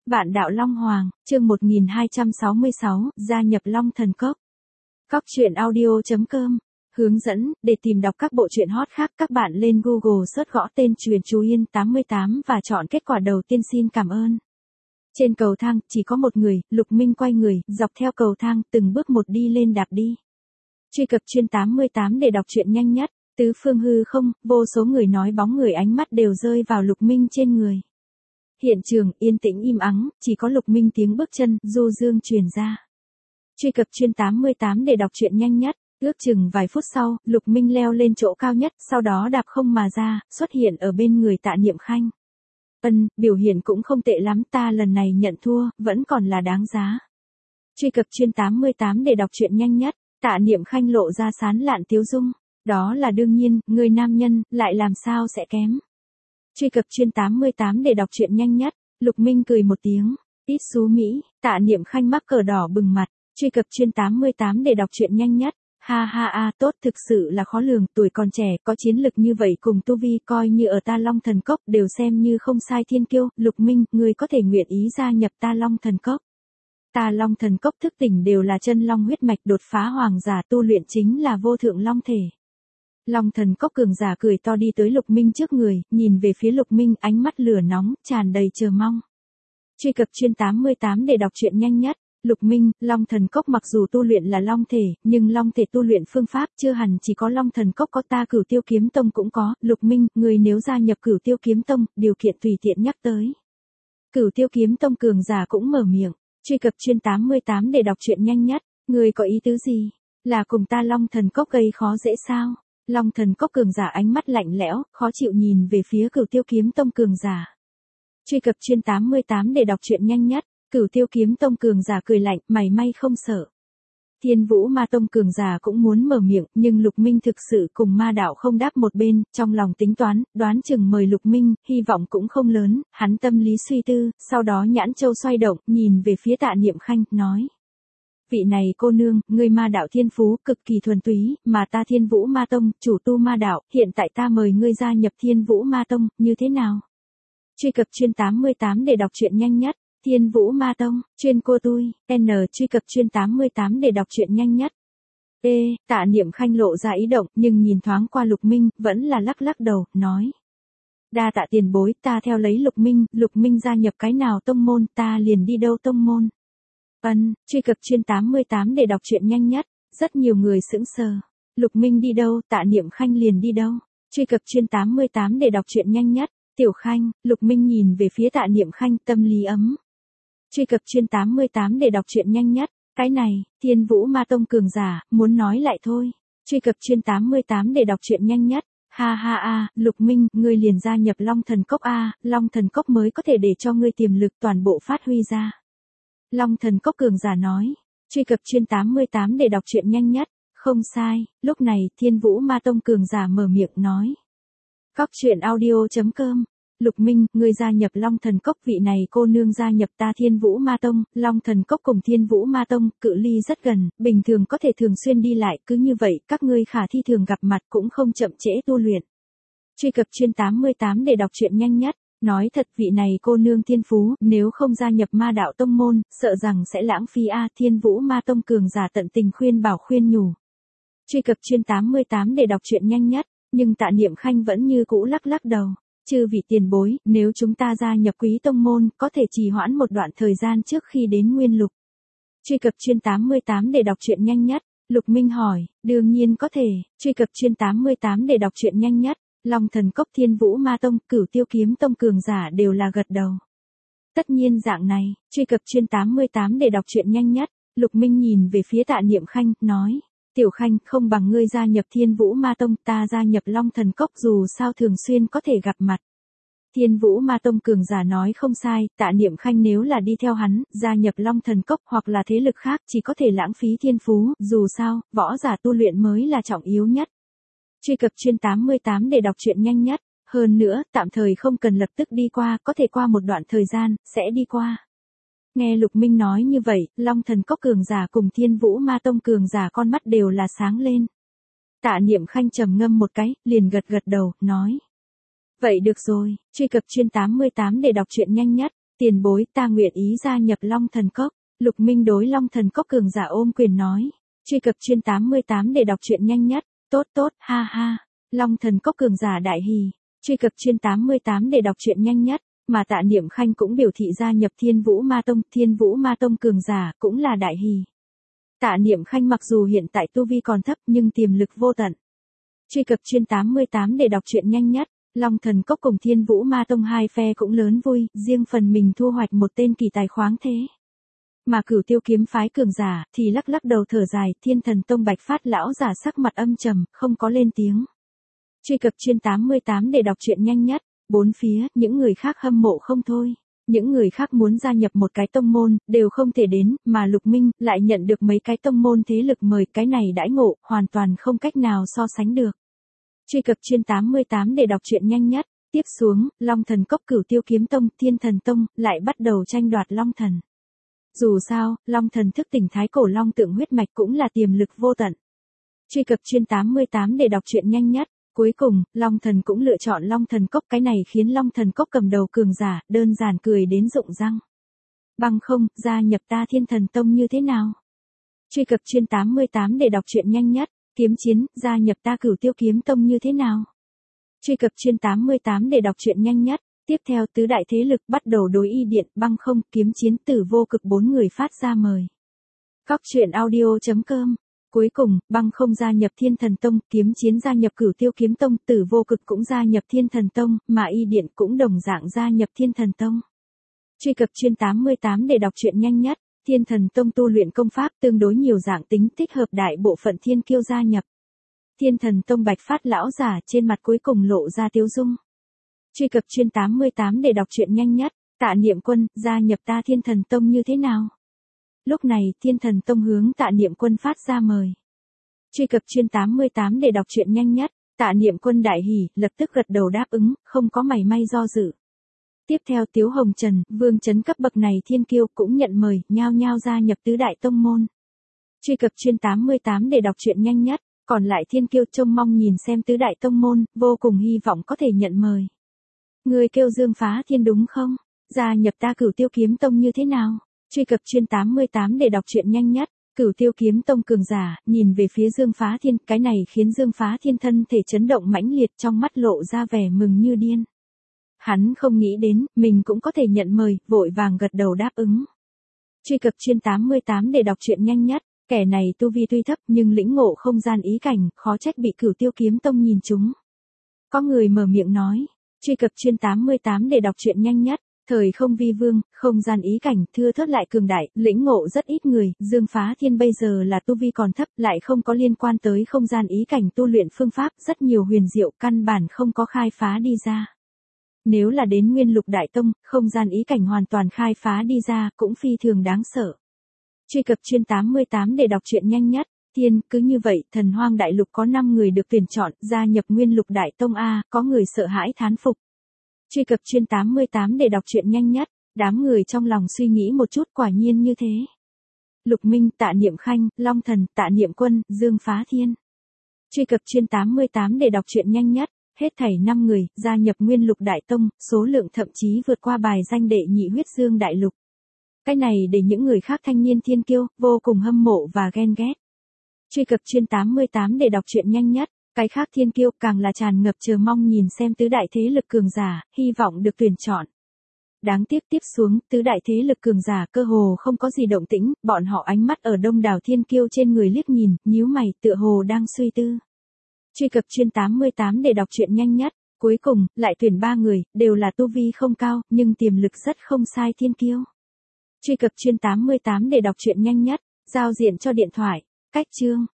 Vạn đạo Long Hoàng, chương 1266, gia nhập Long Thần Cốc. Cóc truyện audio.com. Hướng dẫn, để tìm đọc các bộ truyện hot khác các bạn lên Google search gõ tên Truyền Chú Yên 88 và chọn kết quả đầu tiên xin cảm ơn. Trên cầu thang, chỉ có một người, Lục Minh quay người, dọc theo cầu thang, từng bước một đi lên đạp đi. Truy cập Chuyên 88 để đọc truyện nhanh nhất, tứ phương hư không, vô số người nói bóng người ánh mắt đều rơi vào Lục Minh trên người. Hiện trường, yên tĩnh im ắng, chỉ có Lục Minh tiếng bước chân, du dương truyền ra. Truy cập Chuyên 88 để đọc truyện nhanh nhất, ước chừng vài phút sau, Lục Minh leo lên chỗ cao nhất, sau đó đạp không mà ra, xuất hiện ở bên người Tạ Niệm Khanh. Biểu hiện cũng không tệ lắm, ta lần này nhận thua, vẫn còn là đáng giá. Truy cập Chuyên 88 để đọc truyện nhanh nhất, Tạ Niệm Khanh lộ ra sán lạn tiếu dung. Đó là đương nhiên, người nam nhân, lại làm sao sẽ kém. Truy cập Chuyên 88 để đọc truyện nhanh nhất, Lục Minh cười một tiếng, ít xú Mỹ, Tạ Niệm Khanh mắc cờ đỏ bừng mặt. Truy cập Chuyên 88 để đọc truyện nhanh nhất, ha ha a tốt, thực sự là khó lường, tuổi còn trẻ, có chiến lực như vậy cùng tu vi coi như ở ta Long Thần Cốc đều xem như không sai thiên kiêu. Lục Minh, người có thể nguyện ý gia nhập ta Long Thần Cốc. Ta Long Thần Cốc thức tỉnh đều là chân long huyết mạch, đột phá hoàng giả tu luyện chính là vô thượng long thể. Long Thần Cốc cường giả cười to đi tới Lục Minh trước người, nhìn về phía Lục Minh, ánh mắt lửa nóng, tràn đầy chờ mong. Truy cập Chuyên 88 để đọc truyện nhanh nhất, Lục Minh, Long Thần Cốc mặc dù tu luyện là long thể, nhưng long thể tu luyện phương pháp chưa hẳn chỉ có Long Thần Cốc có, ta Cửu Tiêu Kiếm Tông cũng có. Lục Minh, người nếu gia nhập Cửu Tiêu Kiếm Tông, điều kiện tùy tiện nhắc tới. Cửu Tiêu Kiếm Tông cường giả cũng mở miệng. Truy cập Chuyên 88 để đọc truyện nhanh nhất, người có ý tứ gì? Là cùng ta Long Thần Cốc gây khó dễ sao? Long Thần Cốc cường giả ánh mắt lạnh lẽo, khó chịu nhìn về phía Cửu Tiêu Kiếm Tông cường giả. Truy cập Chuyên 88 để đọc truyện nhanh nhất, Cửu Tiêu Kiếm Tông cường giả cười lạnh, mày may không sợ. Thiên Vũ Ma Tông cường giả cũng muốn mở miệng, nhưng Lục Minh thực sự cùng ma đạo không đáp một bên, trong lòng tính toán, đoán chừng mời Lục Minh, hy vọng cũng không lớn, hắn tâm lý suy tư, sau đó nhãn châu xoay động, nhìn về phía Tạ Niệm Khanh, nói. Vị này cô nương, ngươi ma đạo thiên phú cực kỳ thuần túy, mà ta Thiên Vũ Ma Tông, chủ tu ma đạo, hiện tại ta mời ngươi gia nhập Thiên Vũ Ma Tông, như thế nào? Truy cập Chuyên 88 để đọc truyện nhanh nhất, Thiên Vũ Ma Tông, chuyên cô tui, truy cập Chuyên 88 để đọc truyện nhanh nhất. Tạ Niệm Khanh lộ ra ý động, nhưng nhìn thoáng qua Lục Minh, vẫn là lắc lắc đầu, nói. Đa tạ tiền bối, ta theo lấy Lục Minh gia nhập cái nào tông môn, ta liền đi đâu tông môn. Truy cập Chuyên 88 để đọc truyện nhanh nhất, rất nhiều người sững sờ. Lục Minh đi đâu, Tạ Niệm Khanh liền đi đâu. Truy cập Chuyên 88 để đọc truyện nhanh nhất, Tiểu Khanh, Lục Minh nhìn về phía Tạ Niệm Khanh, tâm lý ấm. Truy cập Chuyên 88 để đọc truyện nhanh nhất, cái này, Thiên Vũ Ma Tông cường giả, muốn nói lại thôi. Truy cập Chuyên 88 để đọc truyện nhanh nhất, ha ha a, Lục Minh, ngươi liền gia nhập Long Thần Cốc a, Long Thần Cốc mới có thể để cho ngươi tiềm lực toàn bộ phát huy ra. Long Thần Cốc cường giả nói. Truy cập Chuyên 88 để đọc truyện nhanh nhất, không sai, lúc này, Thiên Vũ Ma Tông cường giả mở miệng nói. Cóc truyện audio.com. Lục Minh, ngươi gia nhập Long Thần Cốc, vị này cô nương gia nhập ta Thiên Vũ Ma Tông. Long Thần Cốc cùng Thiên Vũ Ma Tông, cự ly rất gần, bình thường có thể thường xuyên đi lại, cứ như vậy, các ngươi khả thi thường gặp mặt cũng không chậm trễ tu luyện. Truy cập Chuyên 88 để đọc truyện nhanh nhất, nói thật vị này cô nương thiên phú, nếu không gia nhập ma đạo tông môn, sợ rằng sẽ lãng phí a. Thiên Vũ Ma Tông cường giả tận tình khuyên bảo khuyên nhủ. Truy cập Chuyên 88 để đọc truyện nhanh nhất, nhưng Tạ Niệm Khanh vẫn như cũ lắc lắc đầu. Chư vị tiền bối, nếu chúng ta gia nhập Quý tông môn, có thể trì hoãn một đoạn thời gian trước khi đến Nguyên Lục. Truy cập Chuyên 88 để đọc truyện nhanh nhất, Lục Minh hỏi, đương nhiên có thể. Truy cập Chuyên 88 để đọc truyện nhanh nhất, Long Thần Cốc, Thiên Vũ Ma Tông, Cửu Tiêu Kiếm Tông cường giả đều là gật đầu. Tất nhiên dạng này. Truy cập Chuyên 88 để đọc truyện nhanh nhất, Lục Minh nhìn về phía Tạ Niệm Khanh, nói. Tiểu Khanh, không bằng ngươi gia nhập Thiên Vũ Ma Tông, ta gia nhập Long Thần Cốc dù sao thường xuyên có thể gặp mặt. Thiên Vũ Ma Tông cường giả nói không sai, Tạ Niệm Khanh nếu là đi theo hắn, gia nhập Long Thần Cốc hoặc là thế lực khác chỉ có thể lãng phí thiên phú, dù sao, võ giả tu luyện mới là trọng yếu nhất. Truy cập Chuyên 88 để đọc truyện nhanh nhất, hơn nữa, tạm thời không cần lập tức đi qua, có thể qua một đoạn thời gian, sẽ đi qua. Nghe Lục Minh nói như vậy, Long Thần Cốc cường giả cùng Thiên Vũ Ma Tông cường giả con mắt đều là sáng lên. Tạ Niệm Khanh trầm ngâm một cái, liền gật gật đầu, nói. Vậy được rồi, truy cập Chuyên 88 để đọc truyện nhanh nhất, Tiền bối, ta nguyện ý gia nhập Long Thần Cốc. Lục Minh đối Long Thần Cốc cường giả ôm quyền nói. Truy cập chuyên 88 để đọc truyện nhanh nhất. Tốt tốt, ha ha. Long Thần Cốc cường giả đại hỉ. Truy cập chuyên 88 để đọc truyện nhanh nhất. Mà Tạ Niệm Khanh cũng biểu thị gia nhập Thiên Vũ Ma Tông. Thiên Vũ Ma Tông cường giả cũng là đại hỉ. Tạ Niệm Khanh mặc dù hiện tại tu vi còn thấp nhưng tiềm lực vô tận. Truy cập chuyên 88 để đọc truyện nhanh nhất. Long Thần Cốc cùng Thiên Vũ Ma Tông hai phe cũng lớn vui, riêng phần mình thu hoạch một tên kỳ tài khoáng thế. Mà Cửu Tiêu kiếm phái cường giả thì lắc lắc đầu thở dài, Thiên Thần Tông Bạch Phát lão giả sắc mặt âm trầm, không có lên tiếng. Truy cập chuyên 88 để đọc truyện nhanh nhất. Bốn phía, những người khác hâm mộ không thôi. Những người khác muốn gia nhập một cái tông môn, đều không thể đến, mà Lục Minh lại nhận được mấy cái tông môn thế lực mời, cái này đãi ngộ, hoàn toàn không cách nào so sánh được. Truy cập chuyên 88 để đọc truyện nhanh nhất. Tiếp xuống, Long Thần Cốc Cửu Tiêu Kiếm Tông, Thiên Thần Tông, lại bắt đầu tranh đoạt Long Thần. Dù sao, Long Thần thức tỉnh thái cổ Long tượng huyết mạch cũng là tiềm lực vô tận. Truy cập chuyên 88 để đọc truyện nhanh nhất. Cuối cùng, Long Thần cũng lựa chọn Long Thần Cốc, cái này khiến Long Thần Cốc cầm đầu cường giả, đơn giản cười đến rụng răng. Bằng không, gia nhập ta Thiên Thần Tông như thế nào? Truy cập chuyên 88 để đọc truyện nhanh nhất. Kiếm chiến, gia nhập ta Cửu Tiêu Kiếm Tông như thế nào? Truy cập chuyên 88 để đọc truyện nhanh nhất. Tiếp theo tứ đại thế lực bắt đầu đối y điện, băng không, kiếm chiến, Tử Vô Cực bốn người phát ra mời. Các truyện audio.com. Cuối cùng, băng không gia nhập Thiên Thần Tông, kiếm chiến gia nhập Cửu Tiêu Kiếm Tông, Tử Vô Cực cũng gia nhập Thiên Thần Tông, mà y điện cũng đồng dạng gia nhập Thiên Thần Tông. Truy cập chuyên 88 để đọc truyện nhanh nhất. Thiên Thần Tông tu luyện công pháp tương đối nhiều dạng tính, thích hợp đại bộ phận thiên kiêu gia nhập. Thiên Thần Tông Bạch Phát lão giả trên mặt cuối cùng lộ ra tiếu dung. Truy cập chuyên 88 để đọc truyện nhanh nhất. Tạ Niệm Quân, gia nhập ta Thiên Thần Tông như thế nào? Lúc này, Thiên Thần Tông hướng Tạ Niệm Quân phát ra mời. Truy cập chuyên 88 để đọc truyện nhanh nhất. Tạ Niệm Quân đại hỉ, lập tức gật đầu đáp ứng, không có mảy may do dự. Tiếp theo Tiếu Hồng Trần, Vương Chấn cấp bậc này thiên kiêu cũng nhận mời, nhao nhao gia nhập tứ đại tông môn. Truy cập chuyên 88 để đọc truyện nhanh nhất. Còn lại thiên kiêu trông mong nhìn xem tứ đại tông môn, vô cùng hy vọng có thể nhận mời. Người kêu Dương Phá Thiên đúng không? Gia nhập ta Cửu Tiêu Kiếm Tông như thế nào? Truy cập chuyên 88 để đọc truyện nhanh nhất. Cửu Tiêu Kiếm Tông cường giả, nhìn về phía Dương Phá Thiên, cái này khiến Dương Phá Thiên thân thể chấn động mãnh liệt, trong mắt lộ ra vẻ mừng như điên. Hắn không nghĩ đến, mình cũng có thể nhận mời, vội vàng gật đầu đáp ứng. Truy cập chuyên 88 để đọc truyện nhanh nhất. Kẻ này tu vi tuy thấp nhưng lĩnh ngộ không gian ý cảnh, khó trách bị Cửu Tiêu Kiếm Tông nhìn trúng. Có người mở miệng nói. Truy cập chuyên 88 để đọc truyện nhanh nhất. Thời không vi vương, không gian ý cảnh, thưa thớt lại cường đại, lĩnh ngộ rất ít người, Dương Phá Thiên bây giờ là tu vi còn thấp, lại không có liên quan tới không gian ý cảnh tu luyện phương pháp, rất nhiều huyền diệu, căn bản không có khai phá đi ra. Nếu là đến Nguyên Lục Đại Tông, không gian ý cảnh hoàn toàn khai phá đi ra, cũng phi thường đáng sợ. Truy cập chuyên 88 để đọc truyện nhanh nhất. Thiên, cứ như vậy, Thần Hoang Đại Lục có 5 người được tuyển chọn, gia nhập Nguyên Lục Đại Tông A, có người sợ hãi thán phục. Truy cập chuyên 88 để đọc truyện nhanh nhất. Đám người trong lòng suy nghĩ một chút, quả nhiên như thế. Lục Minh, Tạ Niệm Khanh, Long Thần, Tạ Niệm Quân, Dương Phá Thiên. Truy cập chuyên 88 để đọc truyện nhanh nhất. Hết thảy 5 người, gia nhập Nguyên Lục Đại Tông, số lượng thậm chí vượt qua bài danh đệ nhị Huyết Dương Đại Lục. Cái này để những người khác thanh niên thiên kiêu, vô cùng hâm mộ và ghen ghét. Truy cập chuyên 88 để đọc truyện nhanh nhất. Cái khác thiên kiêu càng là tràn ngập chờ mong nhìn xem tứ đại thế lực cường giả, hy vọng được tuyển chọn. Đáng tiếc tiếp xuống, tứ đại thế lực cường giả cơ hồ không có gì động tĩnh, bọn họ ánh mắt ở đông đảo thiên kiêu trên người liếc nhìn, nhíu mày, tựa hồ đang suy tư. Truy cập chuyên 88 để đọc truyện nhanh nhất. Cuối cùng, lại tuyển 3 người, đều là tu vi không cao, nhưng tiềm lực rất không sai thiên kiêu. Truy cập chuyên 88 để đọc truyện nhanh nhất. Giao diện cho điện thoại. Cách chương.